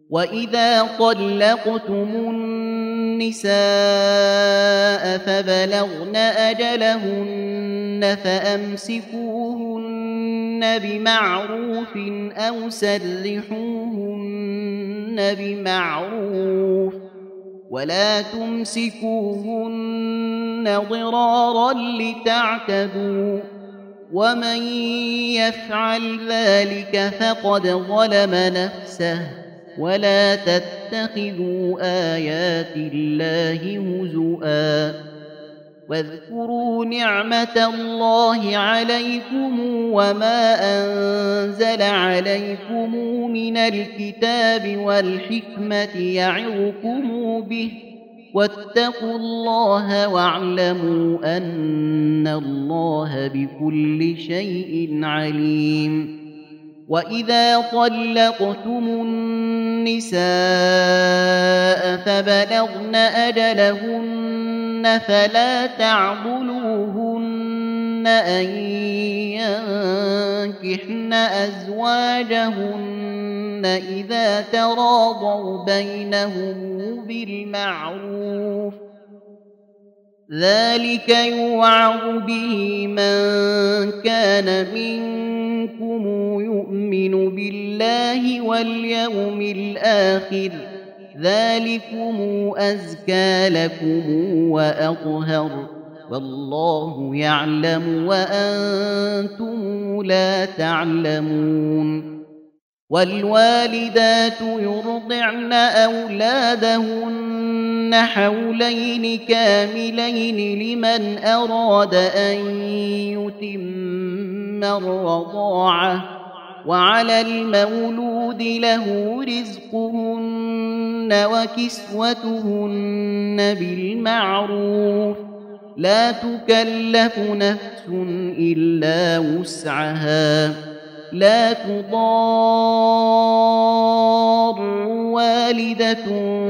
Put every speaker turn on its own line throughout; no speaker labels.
وإذا طلقتم النساء فبلغن أجلهن فأمسكوهن بمعروف أو سرحوهن بمعروف ولا تمسكوهن ضرارا لتعتدوا ومن يفعل ذلك فقد ظلم نفسه ولا تتخذوا آيات الله هزؤا واذكروا نعمة الله عليكم وما أنزل عليكم من الكتاب والحكمة يعظكم به واتقوا الله واعلموا أن الله بكل شيء عليم وإذا طلقتم النساء فبلغن أجلهن فلا تعضلوهن أن ينكحن أزواجهن إذا تراضوا بينهم بالمعروف ذلك يوعظ به من كان منكم يؤمن بالله واليوم الآخر ذلكم أزكى لكم وأطهر والله يعلم وأنتم لا تعلمون والوالدات يرضعن أولادهن حولين كاملين لمن أراد أن يتم الرضاعة وعلى المولود له رزقهن وكسوتهن بالمعروف لا تكلف نفس إلا وسعها لا تضار والدة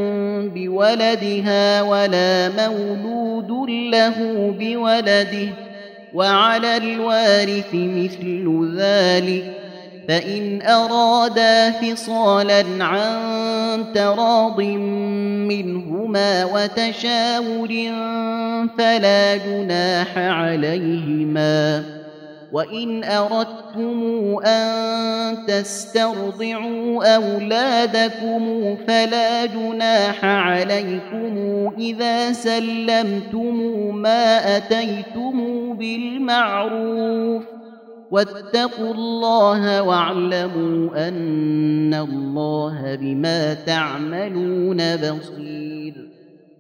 بولدها ولا مولود له بولده وعلى الوارث مثل ذلك فإن أرادا فصالا عن تراض منهما وتشاور فلا جناح عليهما وإن أردتم أن تسترضعوا أولادكم فلا جناح عليكم إذا سلمتم ما أتيتم بالمعروف واتقوا الله واعلموا أن الله بما تعملون بصير